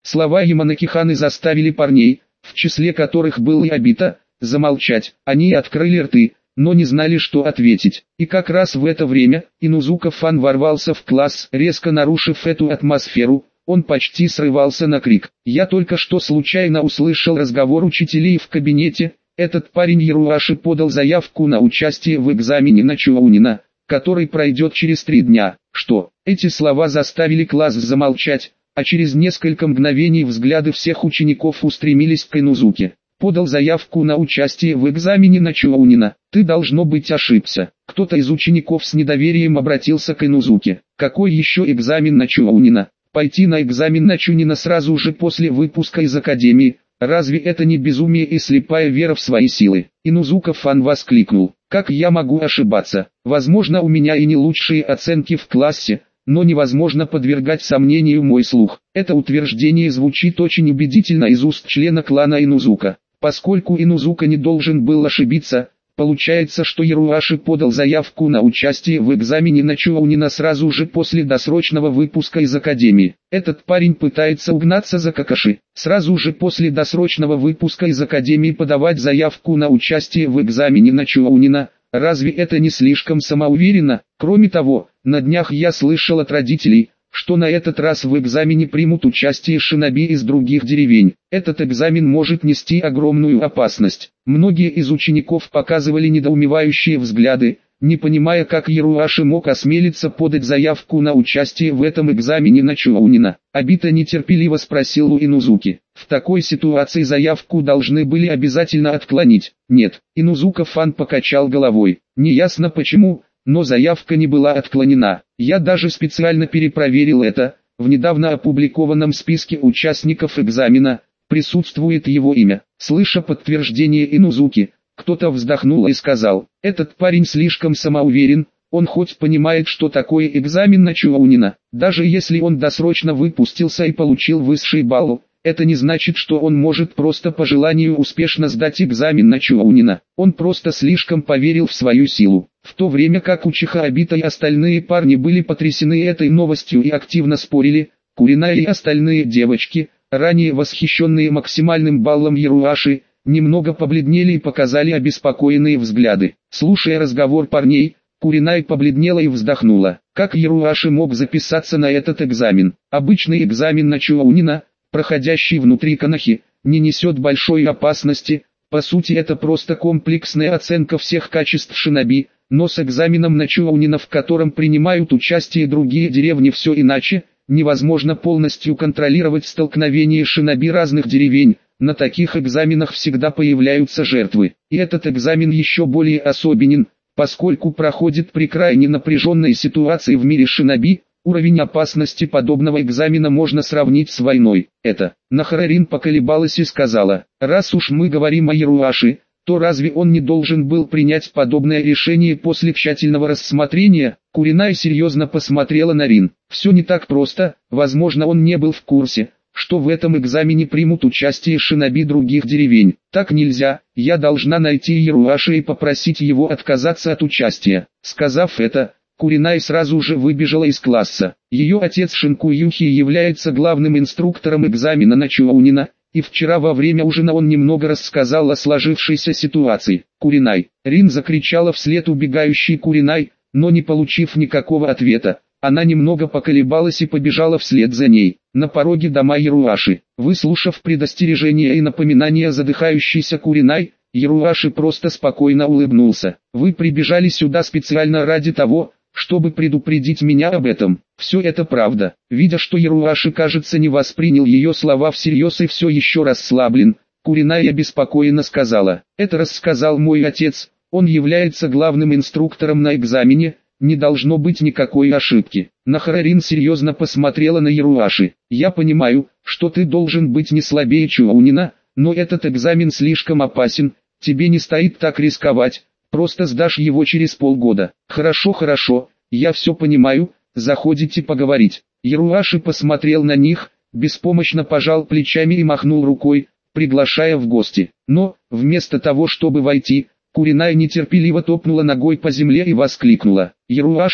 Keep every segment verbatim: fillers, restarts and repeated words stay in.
Слова Яманаки-ханы заставили парней, в числе которых был и Обита, замолчать. Они открыли рты, но не знали, что ответить. И как раз в это время Инузука-фан ворвался в класс, резко нарушив эту атмосферу. Он почти срывался на крик. Я только что случайно услышал разговор учителей в кабинете. Этот парень Яруаши подал заявку на участие в экзамене на Чуаунина, который пройдет через три дня. Что? Эти слова заставили класс замолчать, а через несколько мгновений взгляды всех учеников устремились к Инузуке. Подал заявку на участие в экзамене на Чуаунина. Ты, должно быть, ошибся. Кто-то из учеников с недоверием обратился к Инузуке. Какой еще экзамен на Чуаунина? Пойти на экзамен на Чунина сразу же после выпуска из академии, разве это не безумие и слепая вера в свои силы? Инузука-фан воскликнул. Как я могу ошибаться? Возможно, у меня и не лучшие оценки в классе, но невозможно подвергать сомнению мой слух. Это утверждение звучит очень убедительно из уст члена клана Инузука. Поскольку Инузука не должен был ошибиться, получается, что Яруаши подал заявку на участие в экзамене на Чуаунина сразу же после досрочного выпуска из академии. Этот парень пытается угнаться за Какаши. Сразу же после досрочного выпуска из академии подавать заявку на участие в экзамене на Чуаунина. Разве это не слишком самоуверенно? Кроме того, на днях я слышал от родителей, что на этот раз в экзамене примут участие шиноби из других деревень. Этот экзамен может нести огромную опасность. Многие из учеников показывали недоумевающие взгляды, не понимая, как Яруаши мог осмелиться подать заявку на участие в этом экзамене на Чуаунина. Обита нетерпеливо спросил у Инузуки. В такой ситуации заявку должны были обязательно отклонить. Нет, Инузука-фан покачал головой. Неясно почему, но заявка не была отклонена. Я даже специально перепроверил это. В недавно опубликованном списке участников экзамена присутствует его имя. Слыша подтверждение Инузуки, кто-то вздохнул и сказал: этот парень слишком самоуверен, он хоть понимает, что такое экзамен на Чуаунина. Даже если он досрочно выпустился и получил высший балл, это не значит, что он может просто по желанию успешно сдать экзамен на Чуаунина. Он просто слишком поверил в свою силу. В то время как Учиха Обита и остальные парни были потрясены этой новостью и активно спорили, Куринай и остальные девочки, ранее восхищенные максимальным баллом Яруаши, немного побледнели и показали обеспокоенные взгляды. Слушая разговор парней, Куринай побледнела и вздохнула. Как Яруаши мог записаться на этот экзамен? Обычный экзамен на Чуаунина, проходящий внутри Конохи, не несет большой опасности. По сути, это просто комплексная оценка всех качеств шиноби, но с экзаменом на Чуаунина, в котором принимают участие другие деревни, все иначе. Невозможно полностью контролировать столкновение шиноби разных деревень. На таких экзаменах всегда появляются жертвы. И этот экзамен еще более особенен, поскольку проходит при крайне напряженной ситуации в мире шиноби. Уровень опасности подобного экзамена можно сравнить с войной. Это. Нахарарин поколебалась и сказала: раз уж мы говорим о Яруаши, то разве он не должен был принять подобное решение после тщательного рассмотрения? Куринай серьезно посмотрела на Рин. Все не так просто. Возможно, он не был в курсе, что в этом экзамене примут участие шиноби других деревень. Так нельзя, я должна найти Яруаши и попросить его отказаться от участия. Сказав это, Куринай сразу же выбежала из класса. Ее отец Шинкуюхи является главным инструктором экзамена на Чуаунина, и вчера во время ужина он немного рассказал о сложившейся ситуации. Куринай! Рин закричала вслед убегающей Куринай, но не получив никакого ответа, она немного поколебалась и побежала вслед за ней. На пороге дома Яруаши, выслушав предостережение и напоминание задыхающейся Куринай, Яруаши просто спокойно улыбнулся. Вы прибежали сюда специально ради того, чтобы предупредить меня об этом. Все это правда. Видя, что Яруаши, кажется, не воспринял ее слова всерьез и все еще расслаблен, Куринай обеспокоенно сказала: это рассказал мой отец, он является главным инструктором на экзамене, не должно быть никакой ошибки. Нахарарин серьезно посмотрела на Яруаши. Я понимаю, что ты должен быть не слабее Чуаунина, но этот экзамен слишком опасен, тебе не стоит так рисковать. Просто сдашь его через полгода. Хорошо, хорошо, я все понимаю, заходите поговорить. Яруаши посмотрел на них, беспомощно пожал плечами и махнул рукой, приглашая в гости. Но, вместо того, чтобы войти, Куринай нетерпеливо топнула ногой по земле и воскликнула: Яруаши,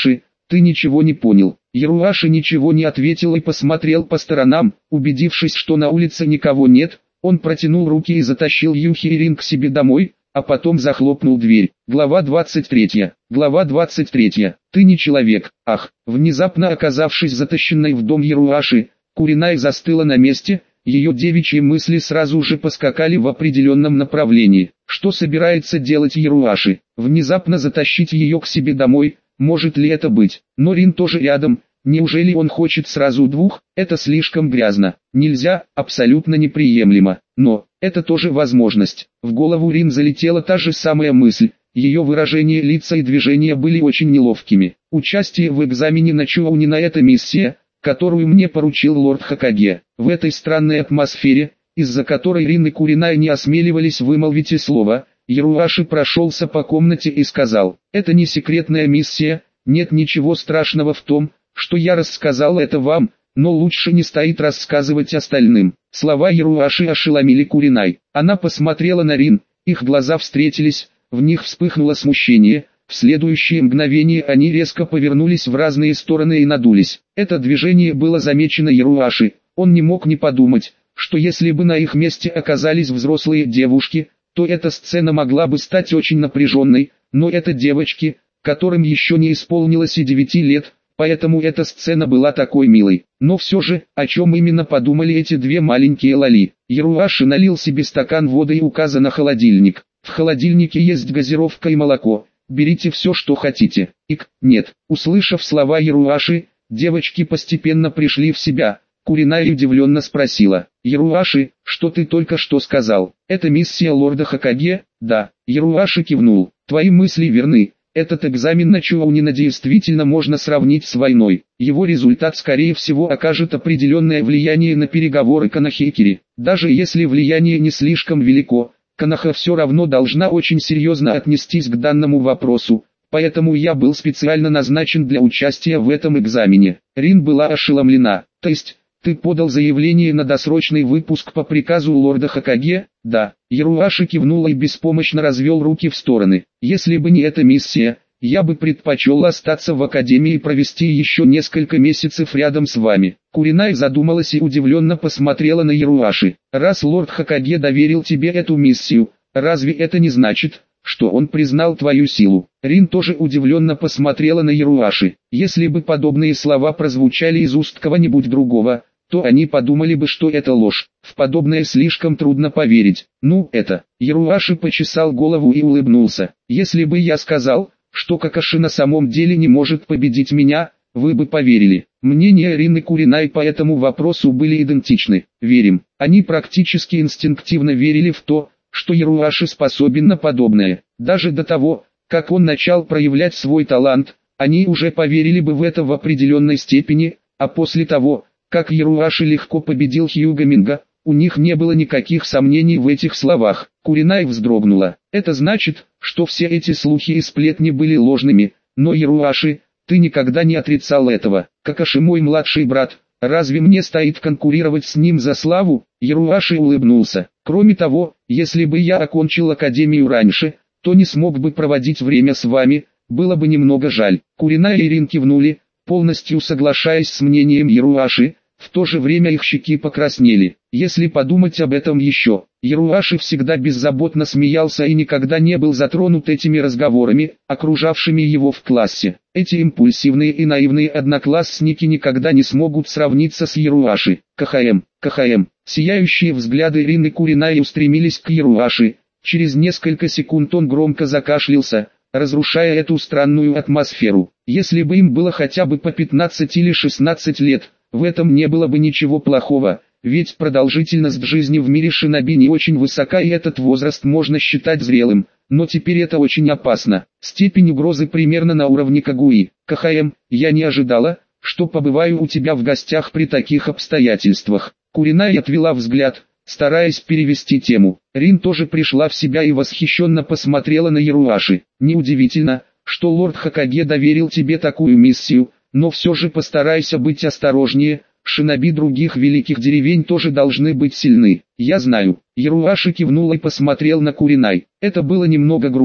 Ты ничего не понял. Яруаши ничего не ответил и посмотрел по сторонам, убедившись, что на улице никого нет. Он протянул руки и затащил Юхи и Рин к себе домой, а потом захлопнул дверь. Глава двадцать третья. Глава двадцать третья. Ты не человек. Ах! Внезапно оказавшись затащенной в дом Яруаши, Куринай застыла на месте. Ее девичьи мысли сразу же поскакали в определенном направлении. Что собирается делать Яруаши? Внезапно затащить ее к себе домой? Может ли это быть? Но Рин тоже рядом. Неужели он хочет сразу двух? Это слишком грязно. Нельзя, абсолютно неприемлемо. Но, это тоже возможность. В голову Рин залетела та же самая мысль. Ее выражение лица и движения были очень неловкими. Участие в экзамене на Чуаунина — это миссия, которую мне поручил лорд Хокаге. В этой странной атмосфере, из-за которой Рин и Куринай не осмеливались вымолвить и слова, Яруаши прошелся по комнате и сказал: «Это не секретная миссия, нет ничего страшного в том, что я рассказал это вам, но лучше не стоит рассказывать остальным». Слова Яруаши ошеломили Куринай. Она посмотрела на Рин, их глаза встретились, в них вспыхнуло смущение. В следующее мгновение они резко повернулись в разные стороны и надулись. Это движение было замечено Яруаши. Он не мог не подумать, что если бы на их месте оказались взрослые девушки, то эта сцена могла бы стать очень напряженной, но это девочки, которым еще не исполнилось и девяти лет, поэтому эта сцена была такой милой. Но все же, о чем именно подумали эти две маленькие лали? Яруаши налил себе стакан воды и указал на холодильник. В холодильнике есть газировка и молоко. Берите все, что хотите. Ик, нет. Услышав слова Яруаши, девочки постепенно пришли в себя. Куринай удивленно спросила: «Яруаши, что ты только что сказал? Это миссия лорда Хокаге?» «Да». Яруаши кивнул. «Твои мысли верны. Этот экзамен на Чуаунина действительно можно сравнить с войной. Его результат скорее всего окажет определенное влияние на переговоры Канахейкери. Даже если влияние не слишком велико, Канаха все равно должна очень серьезно отнестись к данному вопросу, поэтому я был специально назначен для участия в этом экзамене». Рин была ошеломлена. «То есть, ты подал заявление на досрочный выпуск по приказу лорда Хокаге?» «Да». Яруаши кивнул и беспомощно развел руки в стороны. «Если бы не эта миссия, я бы предпочел остаться в академии и провести еще несколько месяцев рядом с вами». Куринай задумалась и удивленно посмотрела на Яруаши. «Раз лорд Хокаге доверил тебе эту миссию, разве это не значит, что он признал твою силу?» Рин тоже удивленно посмотрела на Яруаши. Если бы подобные слова прозвучали из уст кого-нибудь другого, то они подумали бы, что это ложь. В подобное слишком трудно поверить. «Ну, это...» Яруаши почесал голову и улыбнулся. «Если бы я сказал, что Какаши на самом деле не может победить меня, вы бы поверили». Мнения Рин и Куринай по этому вопросу были идентичны. «Верим». Они практически инстинктивно верили в то, что Яруаши способен на подобное. Даже до того, как он начал проявлять свой талант, они уже поверили бы в это в определенной степени, а после того, как Яруаши легко победил Хьюга Минга, у них не было никаких сомнений в этих словах. Куринай вздрогнула. «Это значит, что все эти слухи и сплетни были ложными, но Яруаши, ты никогда не отрицал этого. Какаши мой младший брат, разве мне стоит конкурировать с ним за славу?» Яруаши улыбнулся. «Кроме того, если бы я окончил академию раньше, то не смог бы проводить время с вами, было бы немного жаль». Куринай и Рин кивнули, полностью соглашаясь с мнением Яруаши. В то же время их щеки покраснели. Если подумать об этом еще, Яруаши всегда беззаботно смеялся и никогда не был затронут этими разговорами, окружавшими его в классе. Эти импульсивные и наивные одноклассники никогда не смогут сравниться с Яруаши. КХМ, КХМ. Сияющие взгляды Рин и Куринай устремились к Яруаши. Через несколько секунд он громко закашлялся, разрушая эту странную атмосферу. Если бы им было хотя бы по пятнадцать или шестнадцать лет, в этом не было бы ничего плохого, ведь продолжительность жизни в мире шиноби не очень высока и этот возраст можно считать зрелым, но теперь это очень опасно. Степень угрозы примерно на уровне Кагуи. КХМ, я не ожидала, что побываю у тебя в гостях при таких обстоятельствах. Куринай отвела взгляд, стараясь перевести тему. Рин тоже пришла в себя и восхищенно посмотрела на Яруаши. Неудивительно, что лорд Хокаге доверил тебе такую миссию, но все же постарайся быть осторожнее, шиноби других великих деревень тоже должны быть сильны. Я знаю. Яруаши кивнул и посмотрел на Куринай. Это было немного грубо,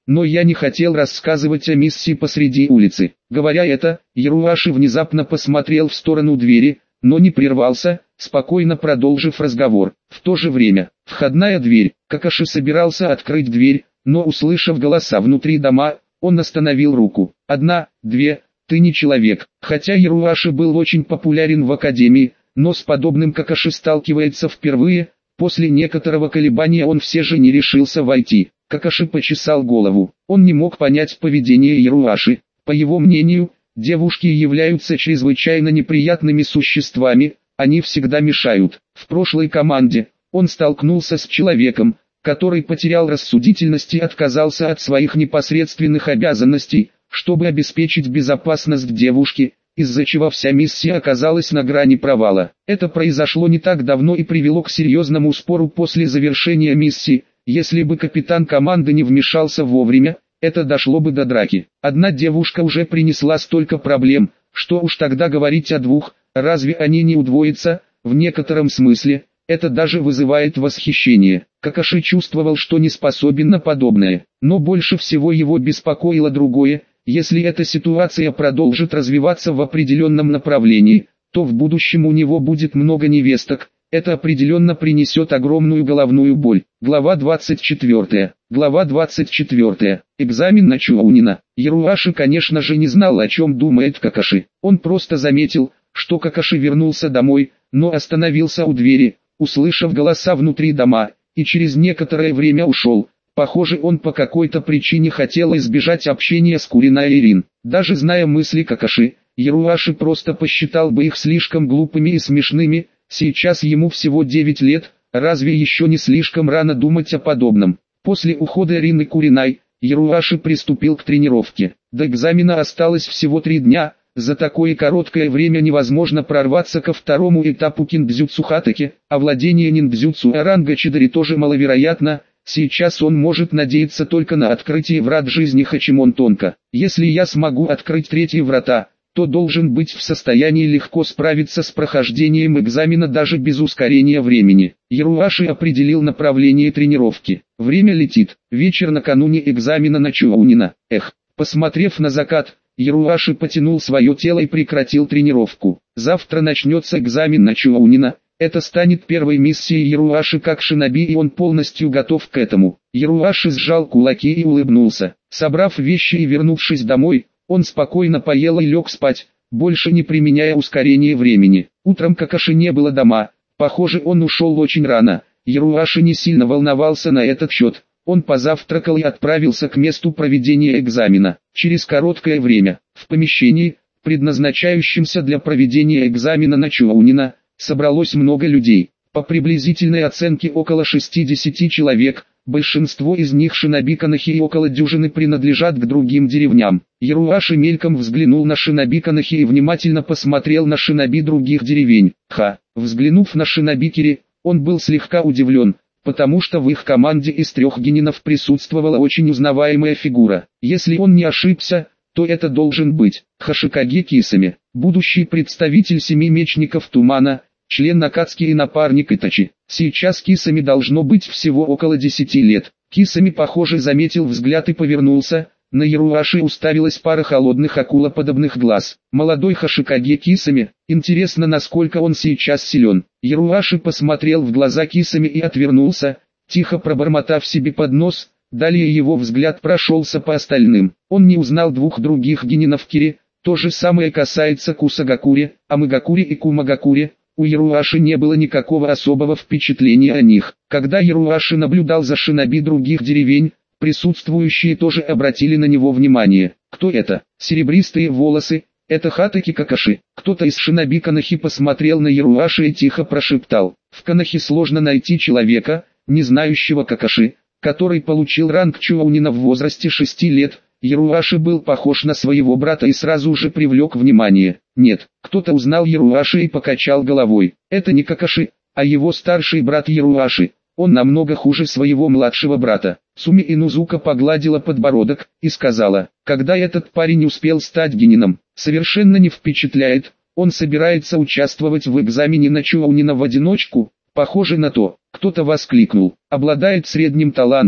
но я не хотел рассказывать о миссии посреди улицы. Говоря это, Яруаши внезапно посмотрел в сторону двери, но не прервался, спокойно продолжив разговор. В то же время, входная дверь, Какаши собирался открыть дверь, но услышав голоса внутри дома, он остановил руку. Одна, две, ты не человек. Хотя Яруаши был очень популярен в академии, но с подобным Какаши сталкивается впервые. После некоторого колебания он все же не решился войти. Какаши почесал голову. Он не мог понять поведение Яруаши. По его мнению, девушки являются чрезвычайно неприятными существами, они всегда мешают. В прошлой команде он столкнулся с человеком, который потерял рассудительность и отказался от своих непосредственных обязанностей, чтобы обеспечить безопасность девушки, из-за чего вся миссия оказалась на грани провала. Это произошло не так давно и привело к серьезному спору после завершения миссии. Если бы капитан команды не вмешался вовремя, это дошло бы до драки. Одна девушка уже принесла столько проблем, что уж тогда говорить о двух, разве они не удвоятся? В некотором смысле, это даже вызывает восхищение. Какаши чувствовал, что не способен на подобное, но больше всего его беспокоило другое. Если эта ситуация продолжит развиваться в определенном направлении, то в будущем у него будет много невесток. Это определенно принесет огромную головную боль. Глава двадцать четвёртая. Глава двадцать четвёртая. Экзамен на Чуаунина. Яруаши, конечно же, не знал, о чем думает Какаши. Он просто заметил, что Какаши вернулся домой, но остановился у двери, услышав голоса внутри дома, и через некоторое время ушел. Похоже, он по какой-то причине хотел избежать общения с Куриной и Рин. Даже зная мысли Какаши, Яруаши просто посчитал бы их слишком глупыми и смешными. Сейчас ему всего девять лет, разве еще не слишком рано думать о подобном? После ухода Рин и Куриной, Яруаши приступил к тренировке. До экзамена осталось всего три дня. За такое короткое время невозможно прорваться ко второму этапу киндзюцу Хатаки, а владение ниндзюцу ранга Чидари тоже маловероятно. Сейчас он может надеяться только на открытие врат жизни Хачимон Тонко. Если я смогу открыть третьи врата, то должен быть в состоянии легко справиться с прохождением экзамена даже без ускорения времени. Яруаши определил направление тренировки. Время летит. Вечер накануне экзамена на Чуаунина. Эх, посмотрев на закат, Яруаши потянул свое тело и прекратил тренировку. Завтра начнется экзамен на Чуаунина. Это станет первой миссией Яруаши как шиноби, и он полностью готов к этому. Яруаши сжал кулаки и улыбнулся. Собрав вещи и вернувшись домой, он спокойно поел и лег спать, больше не применяя ускорение времени. Утром Какаши не было дома. Похоже, он ушел очень рано. Яруаши не сильно волновался на этот счет. Он позавтракал и отправился к месту проведения экзамена. Через короткое время, в помещении, предназначающемся для проведения экзамена на Чуаунина, собралось много людей. По приблизительной оценке около шестидесяти человек. Большинство из них шиноби Канахи и около дюжины принадлежат к другим деревням. Яруаши мельком взглянул на шиноби Канахи и внимательно посмотрел на шиноби других деревень. Ха! Взглянув на шиноби Кири, он был слегка удивлен, потому что в их команде из трех генинов присутствовала очень узнаваемая фигура. Если он не ошибся, то это должен быть Хашикаге Кисами, будущий представитель семи мечников Тумана, член Накацки и напарник Итачи. Сейчас Кисами должно быть всего около десяти лет. Кисами, похоже, заметил взгляд и повернулся. На Яруаши уставилась пара холодных акулоподобных глаз. Молодой Хашикаге Кисами, интересно, насколько он сейчас силен. Яруаши посмотрел в глаза Кисами и отвернулся, тихо пробормотав себе под нос. Далее его взгляд прошелся по остальным. Он не узнал двух других генинов Кири. То же самое касается Кусагакури, Амагакури и Кумагакури. У Яруаши не было никакого особого впечатления о них. Когда Яруаши наблюдал за шиноби других деревень, присутствующие тоже обратили на него внимание. Кто это? Серебристые волосы. Это Хатаки Какаши. Кто-то из шиноби Канахи посмотрел на Яруаши и тихо прошептал. В Канахи сложно найти человека, не знающего Какаши, который получил ранг Чуаунина в возрасте шести лет. Яруаши был похож на своего брата и сразу же привлек внимание. Нет, кто-то узнал Яруаши и покачал головой. Это не Какаши, а его старший брат Яруаши. Он намного хуже своего младшего брата. Суми Инузука погладила подбородок и сказала, когда этот парень успел стать генином, совершенно не впечатляет. Он собирается участвовать в экзамене на Чуаунина в одиночку. Похоже на то. Кто-то воскликнул. Обладает средним талантом.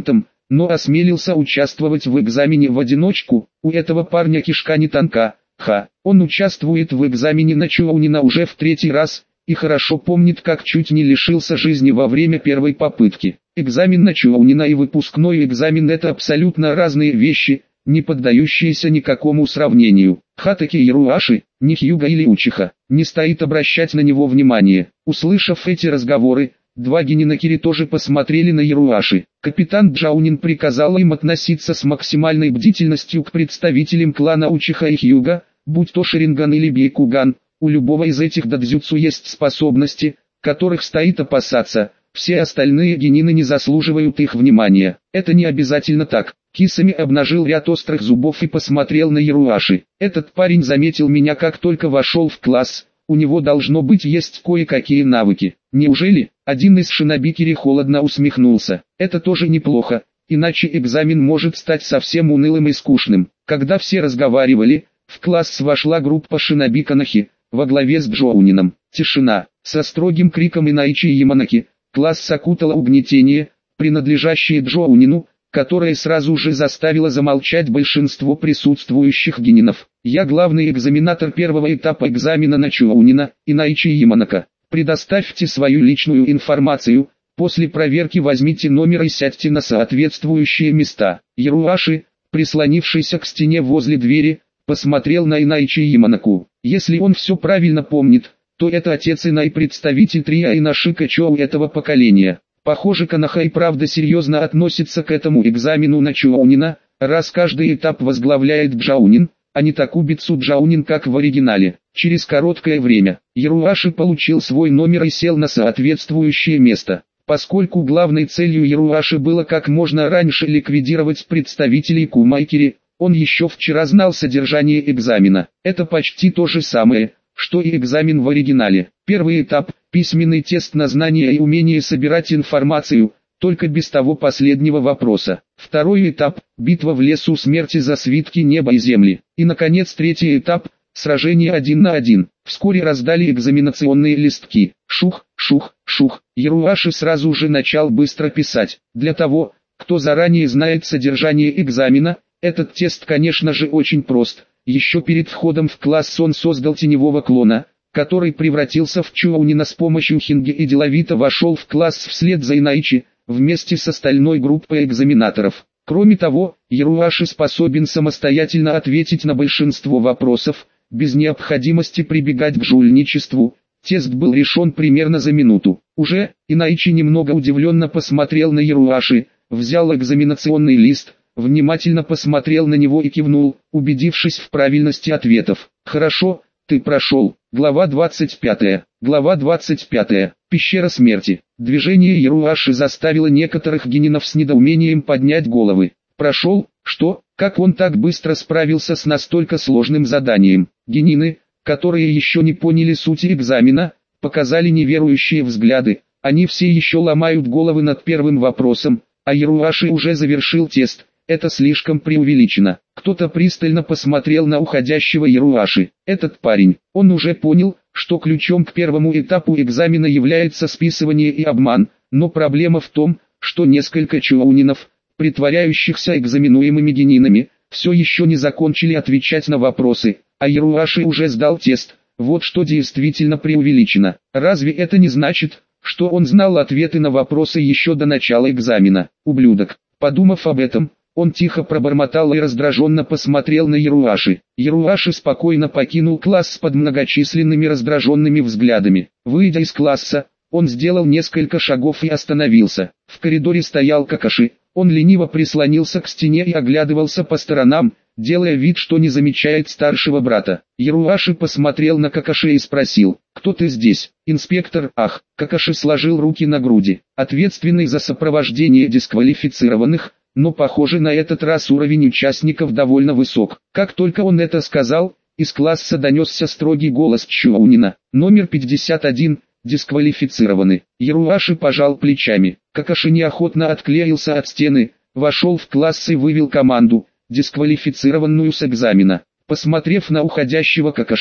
но осмелился участвовать в экзамене в одиночку. У этого парня кишка не тонка. Ха, он участвует в экзамене на Чоунина уже в третий раз, и хорошо помнит, как чуть не лишился жизни во время первой попытки. Экзамен на Чоунина и выпускной экзамен — это абсолютно разные вещи, не поддающиеся никакому сравнению. Хатаки Яруаши, не Хьюга или Учиха, не стоит обращать на него внимание. Услышав эти разговоры, два генинакири тоже посмотрели на Яруаши. Капитан Джаунин приказал им относиться с максимальной бдительностью к представителям клана Учиха и Хьюга, будь то Шаринган или Бейкуган. У любого из этих дадзюцу есть способности, которых стоит опасаться. Все остальные генины не заслуживают их внимания. Это не обязательно так. Кисами обнажил ряд острых зубов и посмотрел на Яруаши. Этот парень заметил меня, как только вошел в класс. У него должно быть есть кое-какие навыки. Неужели? Один из шинобикери холодно усмехнулся. Это тоже неплохо, иначе экзамен может стать совсем унылым и скучным. Когда все разговаривали, в класс вошла группа шиноби Канахи, во главе с Джоунином. Тишина. Со строгим криком Инайчи и Яманаки, класс окутало угнетение, принадлежащее Джоунину, которое сразу же заставило замолчать большинство присутствующих генинов. Я главный экзаменатор первого этапа экзамена на Чоунина, Инайчи и Яманака. Предоставьте свою личную информацию, после проверки возьмите номер и сядьте на соответствующие места. Яруаши, прислонившийся к стене возле двери, посмотрел на Инайчи и Яманаку. Если он все правильно помнит, то это отец Инай, представитель трио Инашика Чоу этого поколения. Похоже, Канаха и правда серьезно относится к этому экзамену на Чоунина, раз каждый этап возглавляет Джаунин, а не Такубицу Джаунин, как в оригинале. Через короткое время, Яруаши получил свой номер и сел на соответствующее место. Поскольку главной целью Яруаши было как можно раньше ликвидировать представителей Кумайкери, он еще вчера знал содержание экзамена. Это почти то же самое, что и экзамен в оригинале. Первый этап – письменный тест на знание и умение собирать информацию, только без того последнего вопроса. Второй этап – битва в лесу смерти за свитки неба и земли. И, наконец, третий этап – сражение один на один. Вскоре раздали экзаменационные листки. Шух, шух, шух. Яруаши сразу же начал быстро писать. Для того, кто заранее знает содержание экзамена, этот тест, конечно же, очень прост. Еще перед входом в класс он создал теневого клона, который превратился в Чоунина с помощью Хинги и деловито вошел в класс вслед за Инайчи, вместе с остальной группой экзаменаторов. Кроме того, Яруаши способен самостоятельно ответить на большинство вопросов, без необходимости прибегать к жульничеству. Тест был решен примерно за минуту. Уже, Инайчи немного удивленно посмотрел на Яруаши, взял экзаменационный лист, внимательно посмотрел на него и кивнул, убедившись в правильности ответов. «Хорошо, ты прошел». Глава двадцать пятая. Глава двадцать пятая. Пещера смерти. Движение Яруаши заставило некоторых генинов с недоумением поднять головы. Прошел? Что? Как он так быстро справился с настолько сложным заданием? Генины, которые еще не поняли сути экзамена, показали неверующие взгляды. Они все еще ломают головы над первым вопросом, а Яруаши уже завершил тест. Это слишком преувеличено. Кто-то пристально посмотрел на уходящего Яруаши. Этот парень, он уже понял, что ключом к первому этапу экзамена является списывание и обман, но проблема в том, что несколько чоунинов, притворяющихся экзаменуемыми генинами, все еще не закончили отвечать на вопросы, а Яруаши уже сдал тест. Вот что действительно преувеличено. Разве это не значит, что он знал ответы на вопросы еще до начала экзамена? Ублюдок. Подумав об этом, он тихо пробормотал и раздраженно посмотрел на Яруаши. Яруаши спокойно покинул класс под многочисленными раздраженными взглядами. Выйдя из класса, он сделал несколько шагов и остановился. В коридоре стоял Какаши. Он лениво прислонился к стене и оглядывался по сторонам, делая вид, что не замечает старшего брата. Яруаши посмотрел на Какаши и спросил: «Кто ты здесь?» «Инспектор». «Ах». Какаши сложил руки на груди. Ответственный за сопровождение дисквалифицированных, но похоже, на этот раз уровень участников довольно высок. Как только он это сказал, из класса донесся строгий голос Чоунина. Номер пятьдесят один, дисквалифицированы. Яруаши пожал плечами. Какаши неохотно отклеился от стены, вошел в класс и вывел команду, дисквалифицированную с экзамена. Посмотрев на уходящего Какаши,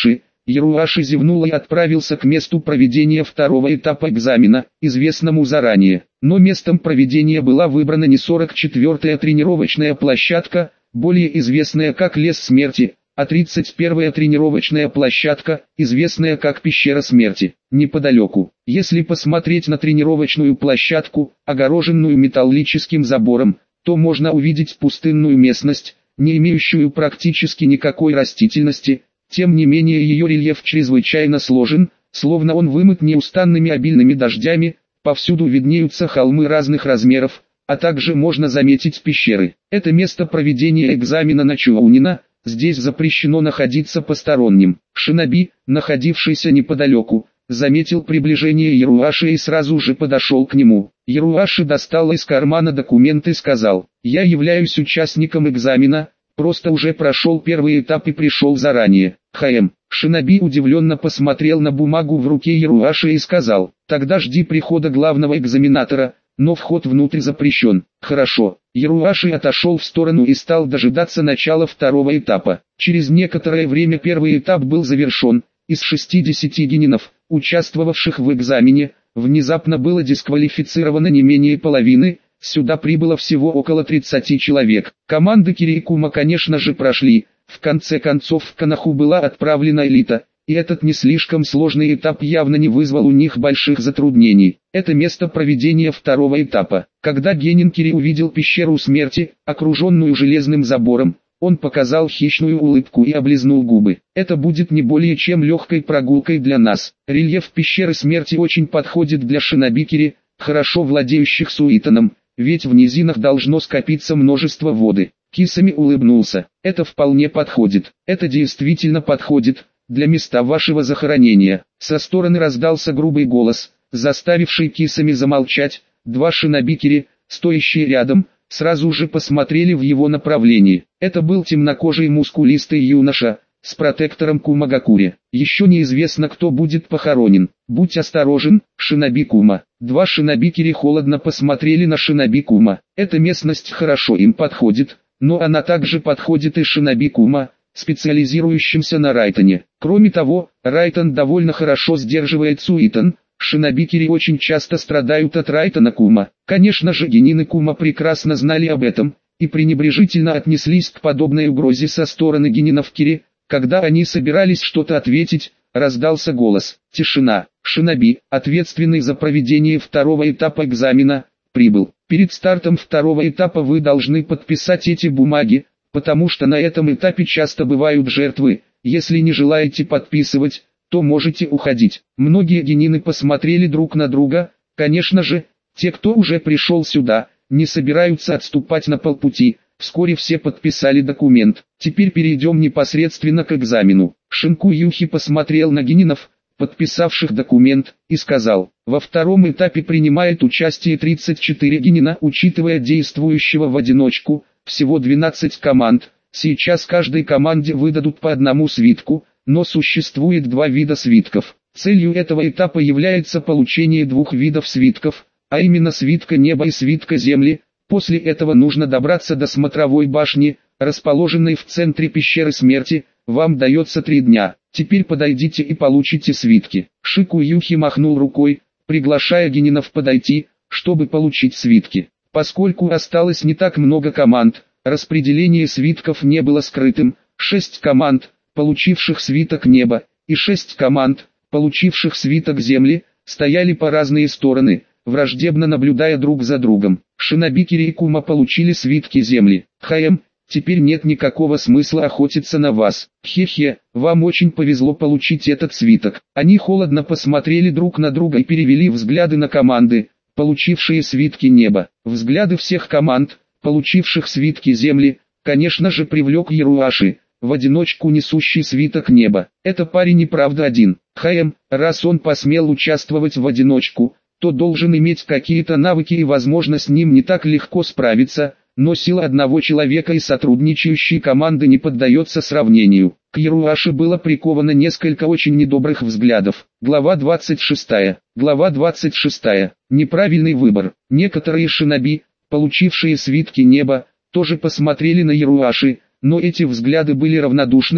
Яруаши зевнул и отправился к месту проведения второго этапа экзамена, известному заранее. Но местом проведения была выбрана не сорок четвёртая тренировочная площадка, более известная как Лес Смерти, а тридцать первая тренировочная площадка, известная как Пещера Смерти, неподалеку. Если посмотреть на тренировочную площадку, огороженную металлическим забором, то можно увидеть пустынную местность, не имеющую практически никакой растительности. Тем не менее ее рельеф чрезвычайно сложен, словно он вымыт неустанными обильными дождями, повсюду виднеются холмы разных размеров, а также можно заметить пещеры. Это место проведения экзамена на Чуаунина, здесь запрещено находиться посторонним. Шиноби, находившийся неподалеку, заметил приближение Яруаши и сразу же подошел к нему. Яруаши достал из кармана документ и сказал: «Я являюсь участником экзамена, просто уже прошел первый этап и пришел заранее». Хм. Шиноби удивленно посмотрел на бумагу в руке Яруаши и сказал: «Тогда жди прихода главного экзаменатора, но вход внутрь запрещен». «Хорошо». Яруаши отошел в сторону и стал дожидаться начала второго этапа. Через некоторое время первый этап был завершен. Из шестидесяти генинов, участвовавших в экзамене, внезапно было дисквалифицировано не менее половины. Сюда прибыло всего около тридцати человек. Команды Кирикума, конечно же, прошли. В конце концов в Канаху была отправлена элита, и этот не слишком сложный этап явно не вызвал у них больших затруднений. Это место проведения второго этапа. Когда Генин Кири увидел пещеру смерти, окруженную железным забором, он показал хищную улыбку и облизнул губы. «Это будет не более чем легкой прогулкой для нас. Рельеф пещеры смерти очень подходит для шиноби Кири, хорошо владеющих суитаном, ведь в низинах должно скопиться множество воды». Кисами улыбнулся. «Это вполне подходит. Это действительно подходит для места вашего захоронения». Со стороны раздался грубый голос, заставивший Кисами замолчать. Два шиноби Кири, стоящие рядом, сразу же посмотрели в его направлении. Это был темнокожий мускулистый юноша с протектором Кумагакури. «Еще неизвестно, кто будет похоронен. Будь осторожен, шиноби Кума». Два шиноби Кири холодно посмотрели на шиноби Кума. «Эта местность хорошо им подходит, но она также подходит и шиноби Кума, специализирующимся на райтоне. Кроме того, райтон довольно хорошо сдерживает суитан. Шиноби Кири очень часто страдают от райтона Кума». Конечно же, генины Кума прекрасно знали об этом, и пренебрежительно отнеслись к подобной угрозе со стороны генинов Кири. Когда они собирались что-то ответить, раздался голос: «Тишина!» Шиноби, ответственный за проведение второго этапа экзамена, прибыл. Перед стартом второго этапа вы должны подписать эти бумаги, потому что на этом этапе часто бывают жертвы. Если не желаете подписывать, то можете уходить. Многие генины посмотрели друг на друга. Конечно же, те, кто уже пришел сюда, не собираются отступать на полпути. Вскоре все подписали документ. Теперь перейдем непосредственно к экзамену. Шинку Юхи посмотрел на генинов, подписавших документ, и сказал: «Во втором этапе принимает участие тридцать четыре генина, учитывая действующего в одиночку, всего двенадцать команд. Сейчас каждой команде выдадут по одному свитку, но существует два вида свитков. Целью этого этапа является получение двух видов свитков, а именно свитка неба и свитка земли. После этого нужно добраться до смотровой башни, расположенной в центре пещеры смерти. Вам дается три дня. Теперь подойдите и получите свитки». Шинку Юхи махнул рукой, приглашая генинов подойти, чтобы получить свитки. Поскольку осталось не так много команд, распределение свитков не было скрытым. Шесть команд, получивших свиток неба, и шесть команд, получивших свиток земли, стояли по разные стороны, враждебно наблюдая друг за другом. Шиноби Кири и Кума получили свитки земли. «Хм, теперь нет никакого смысла охотиться на вас. Хе-хе, вам очень повезло получить этот свиток». Они холодно посмотрели друг на друга и перевели взгляды на команды, получившие свитки неба. Взгляды всех команд, получивших свитки земли, конечно же, привлек Яруаши, в одиночку несущий свиток неба. Это парень и правда один. Хм, раз он посмел участвовать в одиночку, то должен иметь какие-то навыки, и возможно с ним не так легко справиться, но сила одного человека и сотрудничающей команды не поддается сравнению. К Яруаши было приковано несколько очень недобрых взглядов. Глава двадцать шестая. Глава двадцать шестая. Неправильный выбор. Некоторые шиноби, получившие свитки неба, тоже посмотрели на Яруаши, но эти взгляды были равнодушными,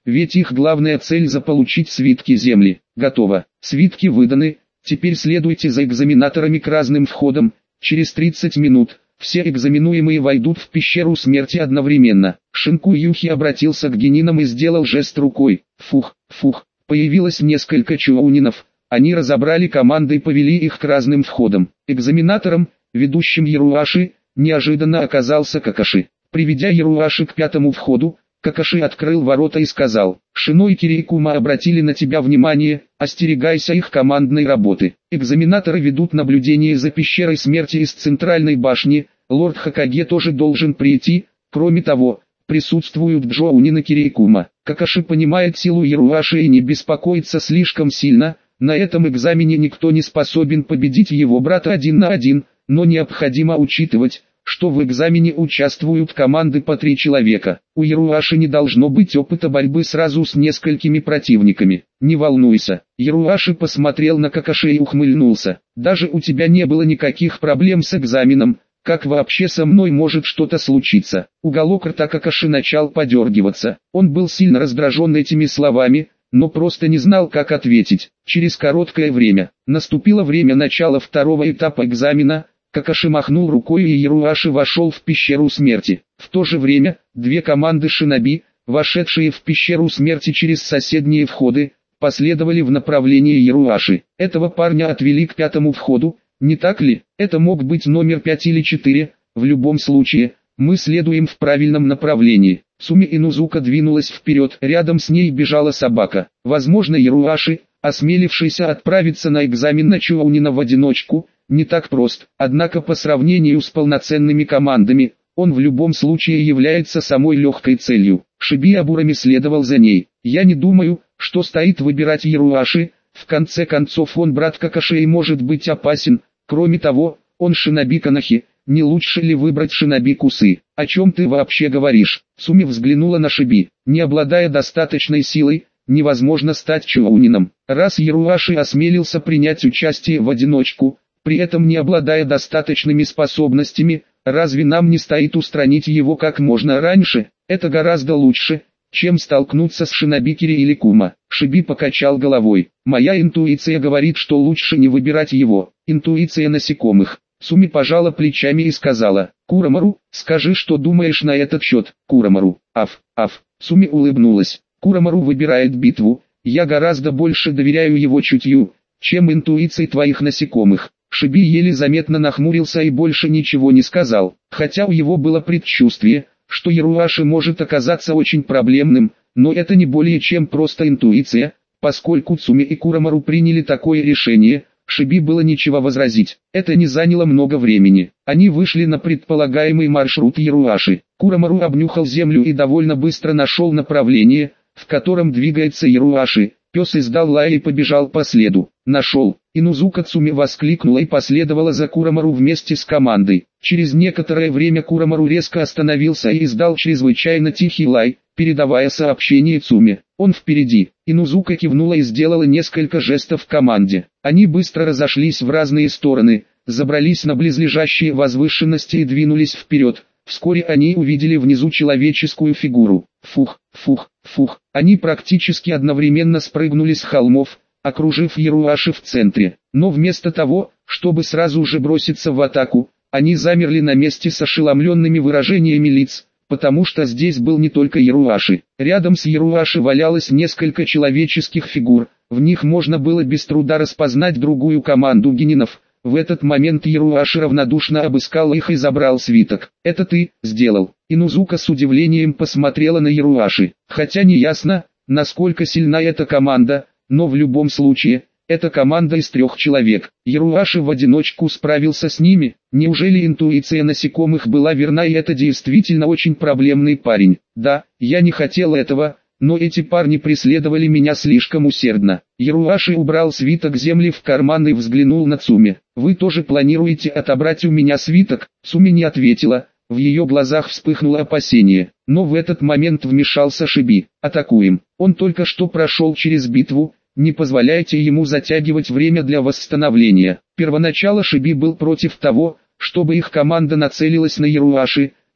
ведь их главная цель заполучить свитки земли. Готово. Свитки выданы, теперь следуйте за экзаменаторами к разным входам. Через тридцать минут все экзаменуемые войдут в пещеру смерти одновременно. Шинку Юхи обратился к генинам и сделал жест рукой. Фух, фух. Появилось несколько чоунинов. Они разобрали команды и повели их к разным входам. Экзаменатором, ведущим Яруаши, неожиданно оказался Какаши. Приведя Яруаши к пятому входу, Какаши открыл ворота и сказал: «Шино и Кирейкума обратили на тебя внимание, остерегайся их командной работы. Экзаменаторы ведут наблюдение за пещерой смерти из центральной башни, лорд Хокаге тоже должен прийти, кроме того, присутствуют Джоунин и Кирейкума». Какаши понимает силу Яруаши и не беспокоится слишком сильно, на этом экзамене никто не способен победить его брата один на один, но необходимо учитывать, что в экзамене участвуют команды по три человека. У Яруаши не должно быть опыта борьбы сразу с несколькими противниками. Не волнуйся. Яруаши посмотрел на Какаши и ухмыльнулся. Даже у тебя не было никаких проблем с экзаменом. Как вообще со мной может что-то случиться? Уголок рта Какаши начал подергиваться. Он был сильно раздражен этими словами, но просто не знал, как ответить. Через короткое время, наступило время начала второго этапа экзамена. Какаши махнул рукой, и Яруаши вошел в пещеру смерти. В то же время, две команды шиноби, вошедшие в пещеру смерти через соседние входы, последовали в направлении Яруаши. Этого парня отвели к пятому входу, не так ли? Это мог быть номер пять или четыре, в любом случае, мы следуем в правильном направлении. Суми Инузука двинулась вперед, рядом с ней бежала собака. Возможно, Яруаши, осмелившийся отправиться на экзамен на Чоунина в одиночку, не так прост, однако по сравнению с полноценными командами, он в любом случае является самой легкой целью. Шиби Абурами следовал за ней. Я не думаю, что стоит выбирать Яруаши, в конце концов он брат Какаши и может быть опасен, кроме того, он шиноби Канахи, не лучше ли выбрать шиноби Кусы? О чем ты вообще говоришь? Суми взглянула на Шиби. Не обладая достаточной силой, невозможно стать чоунином. Раз Яруаши осмелился принять участие в одиночку, при этом не обладая достаточными способностями, разве нам не стоит устранить его как можно раньше? Это гораздо лучше, чем столкнуться с шиноби Кири или Кума. Шиби покачал головой. Моя интуиция говорит, что лучше не выбирать его. Интуиция насекомых. Суми пожала плечами и сказала: Курамару, скажи, что думаешь на этот счет. Курамару, аф, аф. Суми улыбнулась. Курамару выбирает битву. Я гораздо больше доверяю его чутью, чем интуиции твоих насекомых. Шиби еле заметно нахмурился и больше ничего не сказал, хотя у него было предчувствие, что Яруаши может оказаться очень проблемным, но это не более чем просто интуиция. Поскольку Цуми и Курамару приняли такое решение, Шиби было нечего возразить. Это не заняло много времени. Они вышли на предполагаемый маршрут Яруаши. Курамару обнюхал землю и довольно быстро нашел направление, в котором двигается Яруаши. Пес издал лай и побежал по следу. Нашел. Инузука Цуми воскликнула и последовала за Курамару вместе с командой. Через некоторое время Курамару резко остановился и издал чрезвычайно тихий лай, передавая сообщение Цуми. Он впереди. Инузука кивнула и сделала несколько жестов команде. Они быстро разошлись в разные стороны, забрались на близлежащие возвышенности и двинулись вперед. Вскоре они увидели внизу человеческую фигуру. Фух, фух, фух. Они практически одновременно спрыгнули с холмов, окружив Яруаши в центре. Но вместо того, чтобы сразу же броситься в атаку, они замерли на месте с ошеломленными выражениями лиц, потому что здесь был не только Яруаши. Рядом с Яруаши валялось несколько человеческих фигур, в них можно было без труда распознать другую команду генинов. В этот момент Яруаши равнодушно обыскал их и забрал свиток. «Это ты сделал?» Инузука с удивлением посмотрела на Яруаши. Хотя не ясно, насколько сильна эта команда, но в любом случае, это команда из трех человек. Яруаши в одиночку справился с ними. Неужели интуиция насекомых была верна, и это действительно очень проблемный парень? Да, я не хотел этого, но эти парни преследовали меня слишком усердно. Яруаши убрал свиток земли в карман и взглянул на Цуми. «Вы тоже планируете отобрать у меня свиток?» Цуми не ответила, в ее глазах вспыхнуло опасение. Но в этот момент вмешался Шиби. «Атакуем. Он только что прошел через битву, не позволяйте ему затягивать время для восстановления». Первоначально Шиби был против того, чтобы их команда нацелилась на Яруаши,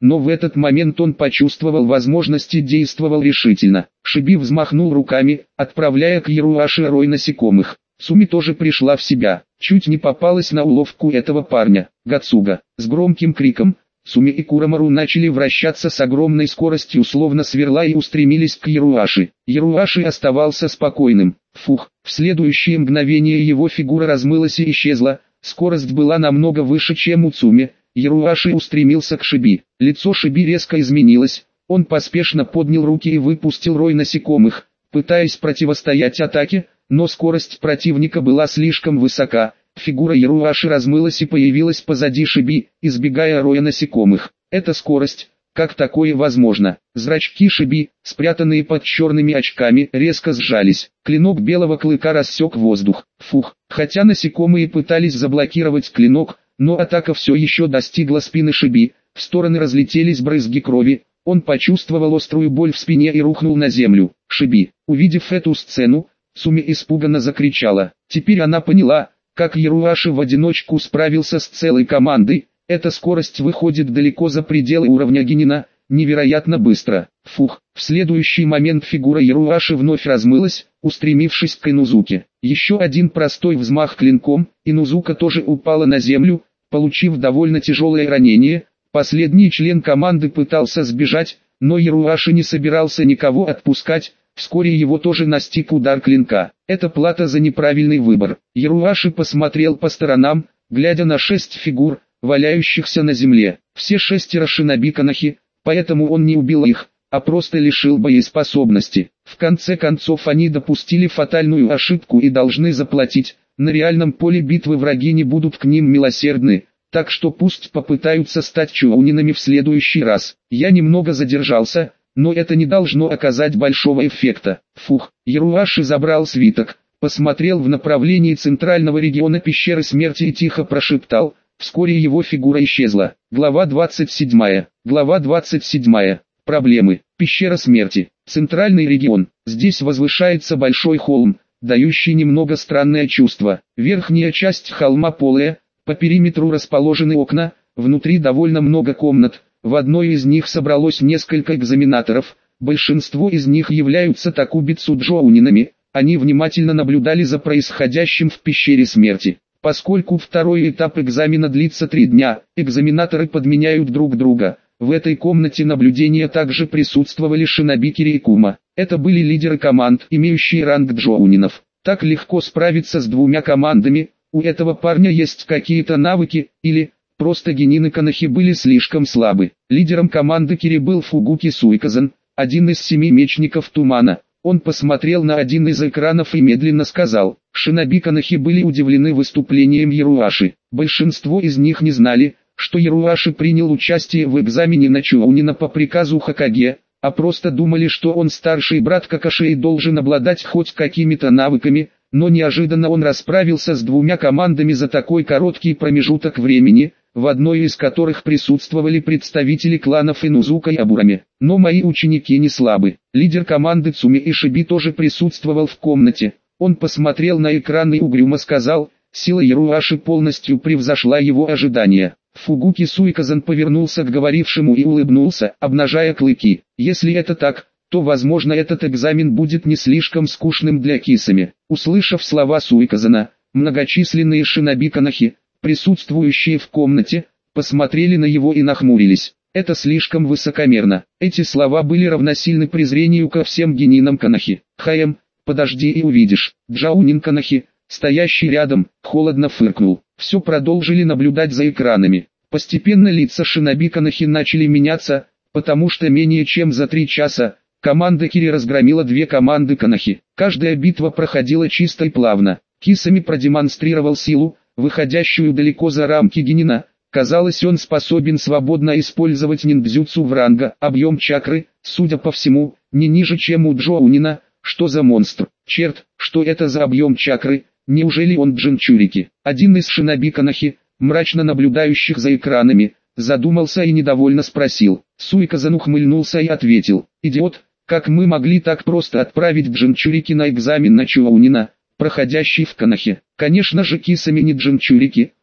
но в этот момент он почувствовал возможность и действовал решительно. Шиби взмахнул руками, отправляя к Яруаши рой насекомых. Цуми тоже пришла в себя, чуть не попалась на уловку этого парня. Гацуга. С громким криком Цуми и Курамару начали вращаться с огромной скоростью, словно сверла, и устремились к Яруаши. Яруаши оставался спокойным. Фух, в следующее мгновение его фигура размылась и исчезла, скорость была намного выше, чем у Цуми. Яруаши устремился к Шиби. Лицо Шиби резко изменилось, он поспешно поднял руки и выпустил рой насекомых, пытаясь противостоять атаке, но скорость противника была слишком высока. Фигура Яруаши размылась и появилась позади Шиби, избегая роя насекомых. Это скорость, как такое возможно? Зрачки Шиби, спрятанные под черными очками, резко сжались. Клинок белого клыка рассек воздух. Фух, хотя насекомые пытались заблокировать клинок, но атака все еще достигла спины Шиби, в стороны разлетелись брызги крови, он почувствовал острую боль в спине и рухнул на землю. Шиби, увидев эту сцену, Цуми испуганно закричала. Теперь она поняла, как Яруаши в одиночку справился с целой командой. Эта скорость выходит далеко за пределы уровня Генина, невероятно быстро. Фух, в следующий момент фигура Яруаши вновь размылась, устремившись к Инузуке. Еще один простой взмах клинком, Инузука тоже упала на землю, получив довольно тяжелое ранение. Последний член команды пытался сбежать, но Яруаши не собирался никого отпускать. Вскоре его тоже настиг удар клинка. Это плата за неправильный выбор. Яруаши посмотрел по сторонам, глядя на шесть фигур, валяющихся на земле. Все шестеро шиноби Канахи, поэтому он не убил их, а просто лишил боеспособности. В конце концов они допустили фатальную ошибку и должны заплатить. На реальном поле битвы враги не будут к ним милосердны, так что пусть попытаются стать чоунинами в следующий раз. Я немного задержался, но это не должно оказать большого эффекта. Фух, Яруаши забрал свиток, посмотрел в направлении центрального региона пещеры смерти и тихо прошептал. Вскоре его фигура исчезла. Глава двадцать седьмая. Глава двадцать седьмая. Проблемы. Пещера смерти. Центральный регион. Здесь возвышается большой холм, дающий немного странное чувство. Верхняя часть холма полая, по периметру расположены окна, внутри довольно много комнат. В одной из них собралось несколько экзаменаторов, большинство из них являются такубицу джоунинами, они внимательно наблюдали за происходящим в пещере смерти. Поскольку второй этап экзамена длится три дня, экзаменаторы подменяют друг друга. В этой комнате наблюдения также присутствовали шиноби Кирикума. Это были лидеры команд, имеющие ранг джоунинов. Так легко справиться с двумя командами, у этого парня есть какие-то навыки, или просто генины Канахи были слишком слабы. Лидером команды Кири был Фугуки Суиказан, один из семи мечников тумана. Он посмотрел на один из экранов и медленно сказал, шиноби Канахи были удивлены выступлением Яруаши. Большинство из них не знали, что Яруаши принял участие в экзамене на чоунина по приказу Хокаге, а просто думали, что он старший брат Какаши и должен обладать хоть какими-то навыками, но неожиданно он расправился с двумя командами за такой короткий промежуток времени, в одной из которых присутствовали представители кланов Инузука и Абурами. Но мои ученики не слабы. Лидер команды Цуми и Шиби тоже присутствовал в комнате. Он посмотрел на экран и угрюмо сказал, сила Яруаши полностью превзошла его ожидания. Фугуки Суиказан повернулся к говорившему и улыбнулся, обнажая клыки. Если это так, то возможно этот экзамен будет не слишком скучным для Кисами. Услышав слова Суиказана, многочисленные шиноби Канахи, присутствующие в комнате, посмотрели на него и нахмурились. Это слишком высокомерно. Эти слова были равносильны презрению ко всем генинам Канахи. Хаем, подожди и увидишь. Джаунин Канахи, стоящий рядом, холодно фыркнул. Все продолжили наблюдать за экранами. Постепенно лица шиноби Канахи начали меняться, потому что менее чем за три часа, команда Кири разгромила две команды Канахи. Каждая битва проходила чисто и плавно. Кисами продемонстрировал силу, выходящую далеко за рамки генина. Казалось, он способен свободно использовать ниндзюцу в ранга, объем чакры, судя по всему, не ниже, чем у джоунина. Что за монстр? Черт, что это за объем чакры? Неужели он джинчурики? Один из шиноби Канахи, мрачно наблюдающих за экранами, задумался и недовольно спросил. Суиказан ухмыльнулся и ответил, идиот, как мы могли так просто отправить джинчурики на экзамен на чоунина, проходящий в Канахе? Конечно же Кисами не джинчурики,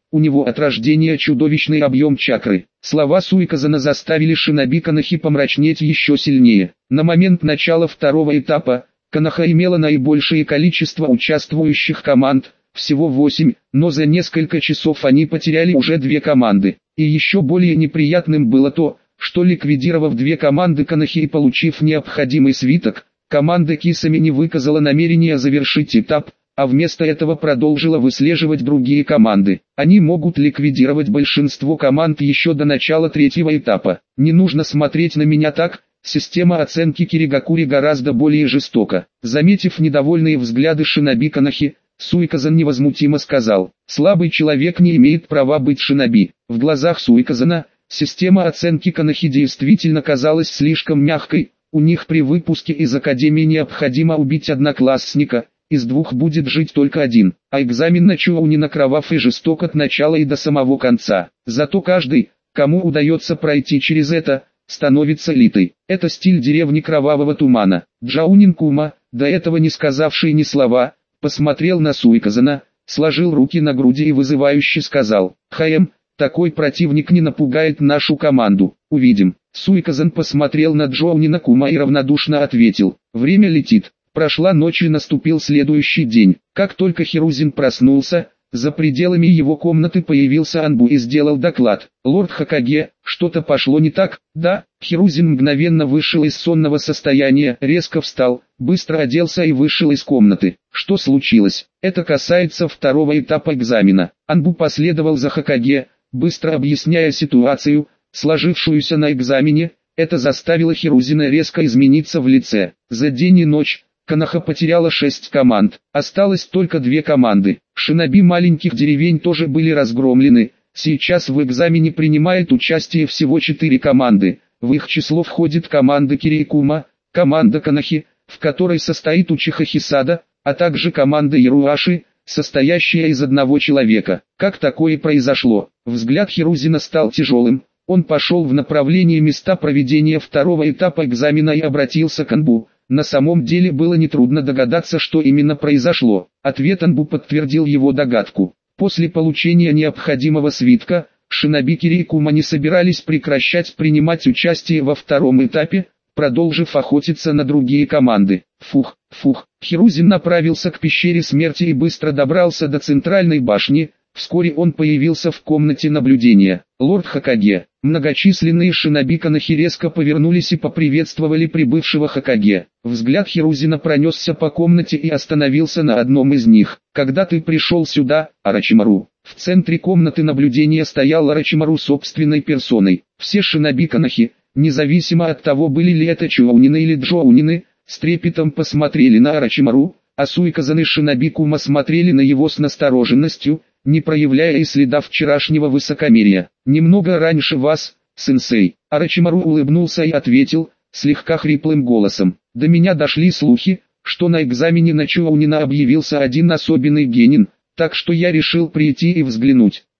у него от рождения чудовищный объем чакры. Слова Суиказана заставили шиноби Канахи помрачнеть еще сильнее. На момент начала второго этапа, Коноха имела наибольшее количество участвующих команд, всего восемь, но за несколько часов они потеряли уже две команды. И еще более неприятным было то, что ликвидировав две команды Конохи и получив необходимый свиток, команда Кисами не выказала намерения завершить этап, а вместо этого продолжила выслеживать другие команды. Они могут ликвидировать большинство команд еще до начала третьего этапа. Не нужно смотреть на меня так, система оценки Киригакури гораздо более жестока. Заметив недовольные взгляды шиноби Конохи, Суиказан невозмутимо сказал: «Слабый человек не имеет права быть шиноби». В глазах Суиказана, система оценки Конохи действительно казалась слишком мягкой. У них при выпуске из академии необходимо убить одноклассника, из двух будет жить только один, а экзамен на Чуаунина кровав и жесток от начала и до самого конца. Зато каждый, кому удается пройти через это, становится элитой. Это стиль деревни Кровавого Тумана. Джаунин Кума, до этого не сказавший ни слова, посмотрел на Суиказана, сложил руки на груди и вызывающе сказал: «Хаем, такой противник не напугает нашу команду, увидим». Суиказан посмотрел на Джоунина Кума и равнодушно ответил: «Время летит». Прошла ночь и наступил следующий день. Как только Хирузин проснулся, за пределами его комнаты появился Анбу и сделал доклад: «Лорд Хокаге, что-то пошло не так?» «Да». Хирузин мгновенно вышел из сонного состояния, резко встал, быстро оделся и вышел из комнаты. «Что случилось?» «Это касается второго этапа экзамена». Анбу последовал за Хокаге, быстро объясняя ситуацию, сложившуюся на экзамене. Это заставило Хирузина резко измениться в лице. За день и ночь Коноха потеряла шесть команд, осталось только две команды. Шиноби маленьких деревень тоже были разгромлены. Сейчас в экзамене принимает участие всего четыре команды. В их число входит команда Кирикума, команда Конохи, в которой состоит Учиха Хисада, а также команда Яруаши, состоящая из одного человека. Как такое произошло? Взгляд Хирузина стал тяжелым. Он пошел в направлении места проведения второго этапа экзамена и обратился к Анбу. На самом деле было нетрудно догадаться, что именно произошло. Ответ Анбу подтвердил его догадку. После получения необходимого свитка, шиноби Кирикума не собирались прекращать принимать участие во втором этапе, продолжив охотиться на другие команды. Фух, фух. Хирузин направился к пещере смерти и быстро добрался до центральной башни. Вскоре он появился в комнате наблюдения. «Лорд Хокаге». Многочисленные шиноби Конохи резко повернулись и поприветствовали прибывшего Хокаге. Взгляд Хирузина пронесся по комнате и остановился на одном из них. «Когда ты пришел сюда, Орочимару?» В центре комнаты наблюдения стоял Орочимару собственной персоной. Все шиноби Конохи, независимо от того, были ли это Чуаунины или Джоунины, с трепетом посмотрели на Орочимару, а Суиказан и шиноби Кума смотрели на его с настороженностью, не проявляя и следа вчерашнего высокомерия. «Немного раньше вас, сенсей». Орочимару улыбнулся и ответил, слегка хриплым голосом: «До меня дошли слухи, что на экзамене на Чуаунина объявился один особенный генин, так что я решил прийти и взглянуть».